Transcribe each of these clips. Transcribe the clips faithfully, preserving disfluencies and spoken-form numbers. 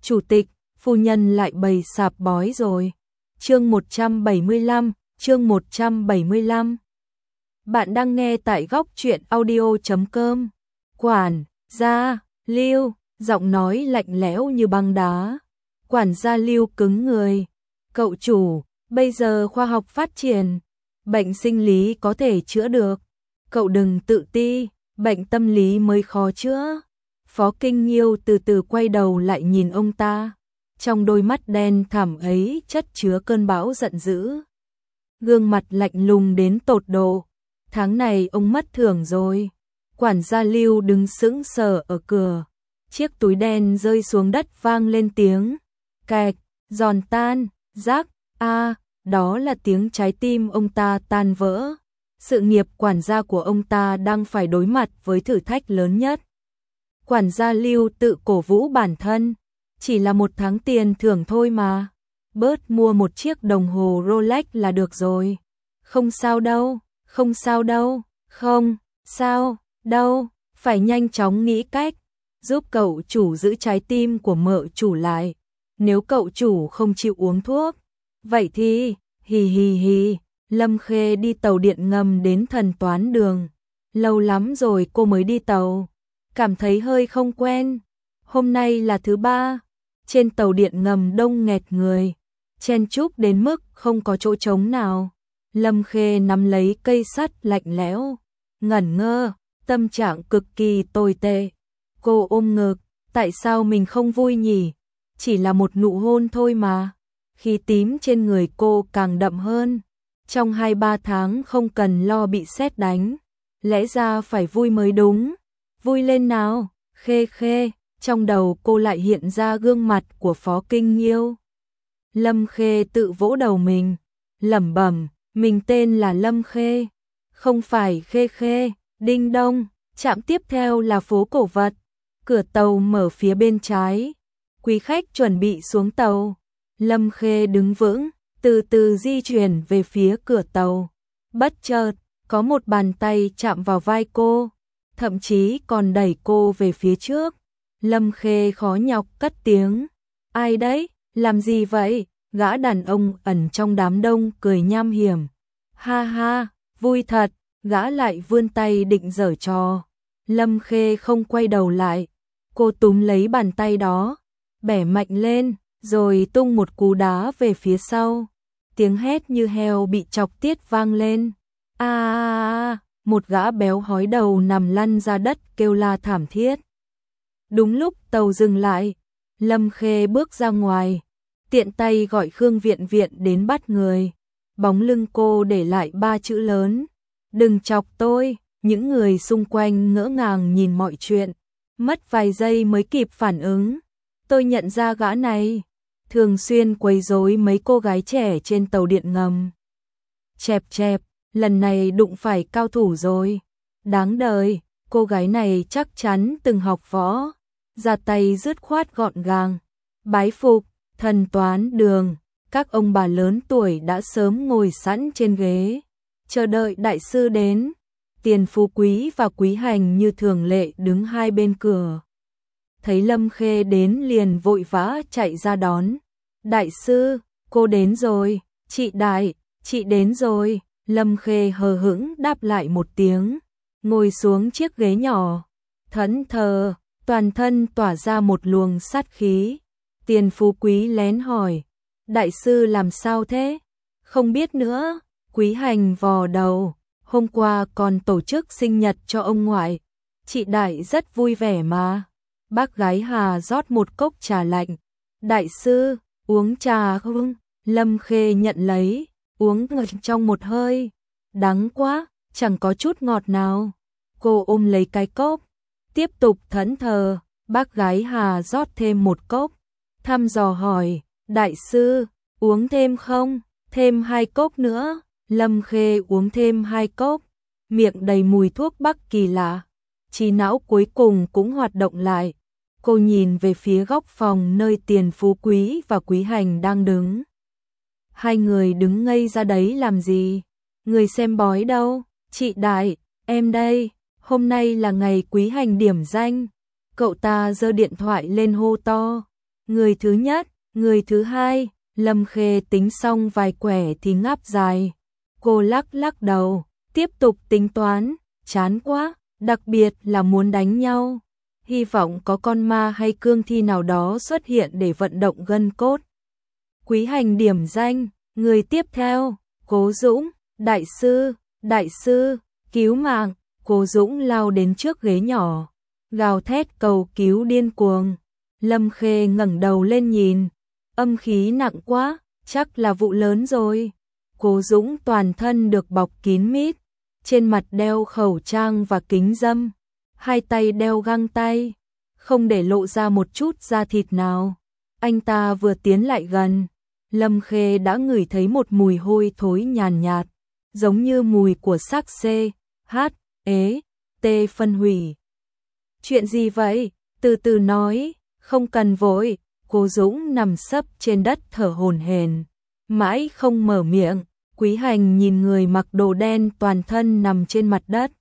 chủ tịch, phu nhân lại bày sạp bói rồi. Chương một trăm bảy mươi lăm, chương một trăm bảy mươi lăm. Bạn đang nghe tại góc truyện audio chấm com. Quản gia Lưu, giọng nói lạnh lẽo như băng đá. Quản gia Lưu cứng người. Cậu chủ, bây giờ khoa học phát triển, bệnh sinh lý có thể chữa được. Cậu đừng tự ti, bệnh tâm lý mới khó chữa. Phó Kinh Nghiêu từ từ quay đầu lại nhìn ông ta. Trong đôi mắt đen thẳm ấy chất chứa cơn bão giận dữ. Gương mặt lạnh lùng đến tột độ. Tháng này ông mất thưởng rồi. Quản gia Lưu đứng sững sờ ở cửa. Chiếc túi đen rơi xuống đất vang lên tiếng kẹt, giòn tan, rác, a, đó là tiếng trái tim ông ta tan vỡ. Sự nghiệp quản gia của ông ta đang phải đối mặt với thử thách lớn nhất. Quản gia Lưu tự cổ vũ bản thân, chỉ là một tháng tiền thưởng thôi mà. Bớt mua một chiếc đồng hồ Rolex là được rồi. Không sao đâu, không sao đâu, không, sao, đâu, phải nhanh chóng nghĩ cách, giúp cậu chủ giữ trái tim của mợ chủ lại. Nếu cậu chủ không chịu uống thuốc, vậy thì, hì hì hì, Lâm Khê đi tàu điện ngầm đến Thần Toán Đường. Lâu lắm rồi cô mới đi tàu, cảm thấy hơi không quen. Hôm nay là thứ ba, trên tàu điện ngầm đông nghẹt người, chen chúc đến mức không có chỗ trống nào. Lâm Khê nắm lấy cây sắt lạnh lẽo, ngẩn ngơ, tâm trạng cực kỳ tồi tệ. Cô ôm ngực, tại sao mình không vui nhỉ? Chỉ là một nụ hôn thôi mà. Khí tím trên người cô càng đậm hơn. Trong hai ba tháng không cần lo bị sét đánh. Lẽ ra phải vui mới đúng. Vui lên nào, Khê Khê. Trong đầu cô lại hiện ra gương mặt của Phó Kinh Nghiêu. Lâm Khê tự vỗ đầu mình, lẩm bẩm, mình tên là Lâm Khê, không phải Khê Khê. Đinh đông, trạm tiếp theo là phố cổ vật. Cửa tàu mở phía bên trái. Quý khách chuẩn bị xuống tàu. Lâm Khê đứng vững, từ từ di chuyển về phía cửa tàu. Bất chợt, có một bàn tay chạm vào vai cô, thậm chí còn đẩy cô về phía trước. Lâm Khê khó nhọc cất tiếng. Ai đấy, làm gì vậy? Gã đàn ông ẩn trong đám đông cười nham hiểm. Ha ha, vui thật, gã lại vươn tay định giở trò. Lâm Khê không quay đầu lại. Cô túm lấy bàn tay đó, bẻ mạnh lên, rồi tung một cú đá về phía sau. Tiếng hét như heo bị chọc tiết vang lên. A a a, một gã béo hói đầu nằm lăn ra đất kêu la thảm thiết. Đúng lúc tàu dừng lại, Lâm Khê bước ra ngoài, tiện tay gọi Khương Viện Viện đến bắt người. Bóng lưng cô để lại ba chữ lớn. Đừng chọc tôi. Những người xung quanh ngỡ ngàng nhìn mọi chuyện. Mất vài giây mới kịp phản ứng. Tôi nhận ra gã này thường xuyên quấy rối mấy cô gái trẻ trên tàu điện ngầm. Chẹp chẹp, lần này đụng phải cao thủ rồi. Đáng đời, cô gái này chắc chắn từng học võ. Ra tay dứt khoát gọn gàng. Bái phục, Thần Toán Đường. Các ông bà lớn tuổi đã sớm ngồi sẵn trên ghế, chờ đợi đại sư đến. Tiền Phú Quý và Quý Hành như thường lệ đứng hai bên cửa. Thấy Lâm Khê đến liền vội vã chạy ra đón. Đại sư, cô đến rồi. Chị Đại, chị đến rồi. Lâm Khê hờ hững đáp lại một tiếng, ngồi xuống chiếc ghế nhỏ. Thẫn thờ, toàn thân tỏa ra một luồng sát khí. Tiền Phú Quý lén hỏi, đại sư làm sao thế? Không biết nữa. Quý Hành vò đầu, hôm qua còn tổ chức sinh nhật cho ông ngoại. Chị Đại rất vui vẻ mà. Bác gái Hà rót một cốc trà lạnh. Đại sư, uống trà không? Lâm Khê nhận lấy, uống ngực trong một hơi. Đắng quá, chẳng có chút ngọt nào. Cô ôm lấy cái cốc, tiếp tục thẫn thờ. Bác gái Hà rót thêm một cốc, thăm dò hỏi, đại sư, uống thêm không? Thêm hai cốc nữa. Lâm Khê uống thêm hai cốc, miệng đầy mùi thuốc bắc kỳ lạ. Trí não cuối cùng cũng hoạt động lại. Cô nhìn về phía góc phòng nơi Tiền Phú Quý và Quý Hành đang đứng. Hai người đứng ngây ra đấy làm gì? Người xem bói đâu? Chị Đại, em đây. Hôm nay là ngày Quý Hành điểm danh. Cậu ta giơ điện thoại lên hô to. Người thứ nhất, người thứ hai, Lâm Khê tính xong vài quẻ thì ngáp dài. Cô lắc lắc đầu, tiếp tục tính toán, chán quá, đặc biệt là muốn đánh nhau. Hy vọng có con ma hay cương thi nào đó xuất hiện để vận động gân cốt. Quý Hành điểm danh, người tiếp theo, Cố Dũng, đại sư, đại sư, cứu mạng. Cố Dũng lao đến trước ghế nhỏ, gào thét cầu cứu điên cuồng. Lâm Khê ngẩng đầu lên nhìn, âm khí nặng quá, chắc là vụ lớn rồi. Cố Dũng toàn thân được bọc kín mít, trên mặt đeo khẩu trang và kính râm, hai tay đeo găng tay, không để lộ ra một chút da thịt nào. Anh ta vừa tiến lại gần, Lâm Khê đã ngửi thấy một mùi hôi thối nhàn nhạt, giống như mùi của xác C, H, ế, T phân hủy. Chuyện gì vậy? Từ từ nói, không cần vội. Cố Dũng nằm sấp trên đất thở hổn hển, mãi không mở miệng. Quý Hành nhìn người mặc đồ đen toàn thân nằm trên mặt đất.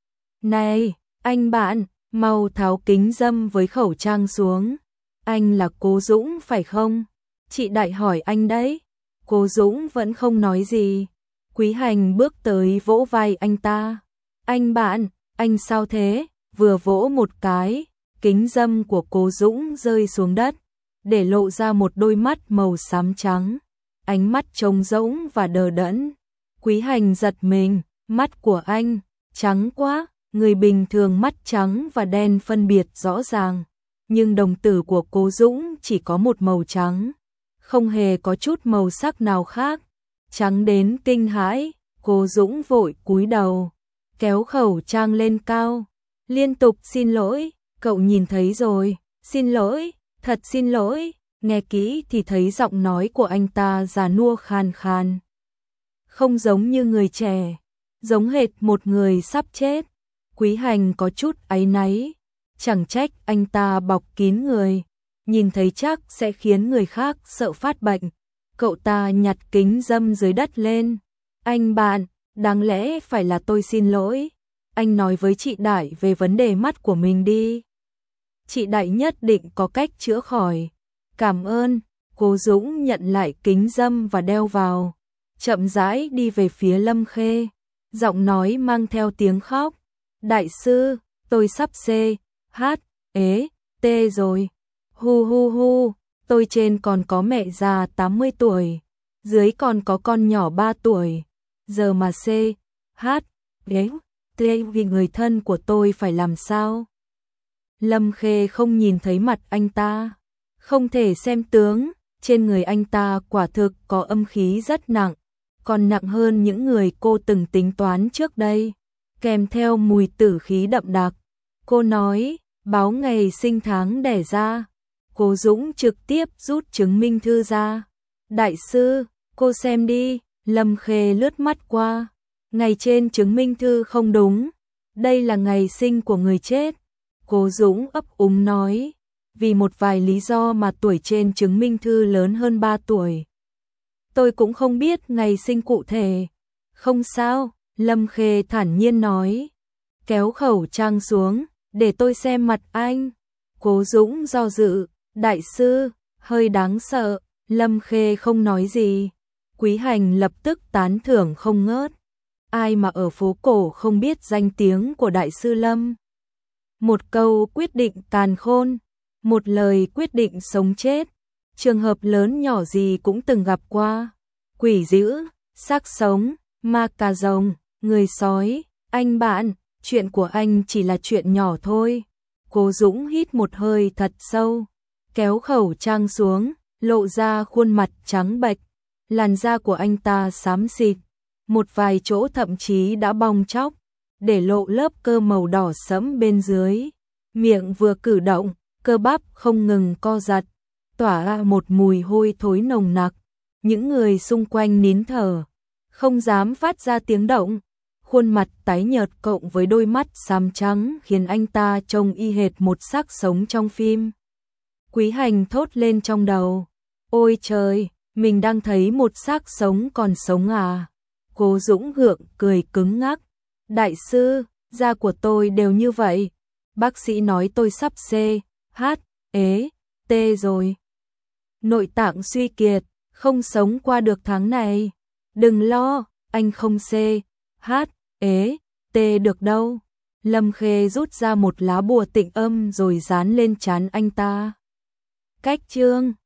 Này, anh bạn, mau tháo kính râm với khẩu trang xuống. Anh là Cố Dũng phải không? Chị Đại hỏi anh đấy. Cố Dũng vẫn không nói gì. Quý Hành bước tới vỗ vai anh ta. Anh bạn, anh sao thế? Vừa vỗ một cái, kính râm của Cố Dũng rơi xuống đất, để lộ ra một đôi mắt màu xám trắng. Ánh mắt trống rỗng và đờ đẫn. Quý Hành giật mình, mắt của anh trắng quá. Người bình thường mắt trắng và đen phân biệt rõ ràng, nhưng đồng tử của Cố Dũng chỉ có một màu trắng, không hề có chút màu sắc nào khác, trắng đến kinh hãi. Cố Dũng vội cúi đầu, kéo khẩu trang lên cao, liên tục xin lỗi, cậu nhìn thấy rồi, xin lỗi, thật xin lỗi. Nghe kỹ thì thấy giọng nói của anh ta già nua khàn khàn, không giống như người trẻ, giống hệt một người sắp chết. Quý Hành có chút áy náy, chẳng trách anh ta bọc kín người, nhìn thấy chắc sẽ khiến người khác sợ phát bệnh. Cậu ta nhặt kính râm dưới đất lên. Anh bạn, đáng lẽ phải là tôi xin lỗi. Anh nói với chị Đại về vấn đề mắt của mình đi. Chị Đại nhất định có cách chữa khỏi. Cảm ơn. Cố Dũng nhận lại kính râm và đeo vào, chậm rãi đi về phía Lâm Khê, giọng nói mang theo tiếng khóc. Đại sư, tôi sắp C, H, ế, T rồi. Hu hu hu, tôi trên còn có mẹ già tám mươi tuổi, dưới còn có con nhỏ ba tuổi. Giờ mà C, H, ế, T vì người thân của tôi phải làm sao? Lâm Khê không nhìn thấy mặt anh ta, không thể xem tướng, trên người anh ta quả thực có âm khí rất nặng, còn nặng hơn những người cô từng tính toán trước đây, kèm theo mùi tử khí đậm đặc. Cô nói, báo ngày sinh tháng đẻ ra. Cố Dũng trực tiếp rút chứng minh thư ra. Đại sư, cô xem đi. Lâm Khê lướt mắt qua. Ngày trên chứng minh thư không đúng. Đây là ngày sinh của người chết. Cố Dũng ấp úng nói, vì một vài lý do mà tuổi trên chứng minh thư lớn hơn ba tuổi. Tôi cũng không biết ngày sinh cụ thể. Không sao, Lâm Khê thản nhiên nói. Kéo khẩu trang xuống, để tôi xem mặt anh. Cố Dũng do dự, đại sư, hơi đáng sợ. Lâm Khê không nói gì. Quý Hành lập tức tán thưởng không ngớt. Ai mà ở phố cổ không biết danh tiếng của đại sư Lâm. Một câu quyết định càn khôn, một lời quyết định sống chết. Trường hợp lớn nhỏ gì cũng từng gặp qua. Quỷ dữ, xác sống, ma cà rồng, người sói. Anh bạn, chuyện của anh chỉ là chuyện nhỏ thôi. Cố Dũng hít một hơi thật sâu, kéo khẩu trang xuống, lộ ra khuôn mặt trắng bệch. Làn da của anh ta xám xịt, một vài chỗ thậm chí đã bong tróc, để lộ lớp cơ màu đỏ sẫm bên dưới. Miệng vừa cử động, cơ bắp không ngừng co giật, tỏa ra một mùi hôi thối nồng nặc. Những người xung quanh nín thở, không dám phát ra tiếng động. Khuôn mặt tái nhợt cộng với đôi mắt xám trắng khiến anh ta trông y hệt một xác sống trong phim. Quý Hành thốt lên trong đầu, ôi trời, mình đang thấy một xác sống còn sống à? Cố Dũng gượng cười cứng ngắc, đại sư, da của tôi đều như vậy. Bác sĩ nói tôi sắp C, H, ế, T rồi. nội tạng suy kiệt, không sống qua được tháng này. Đừng lo, anh không C, H, ế, T được đâu. Lâm Khê rút ra một lá bùa tịnh âm rồi dán lên trán anh ta. Cách chương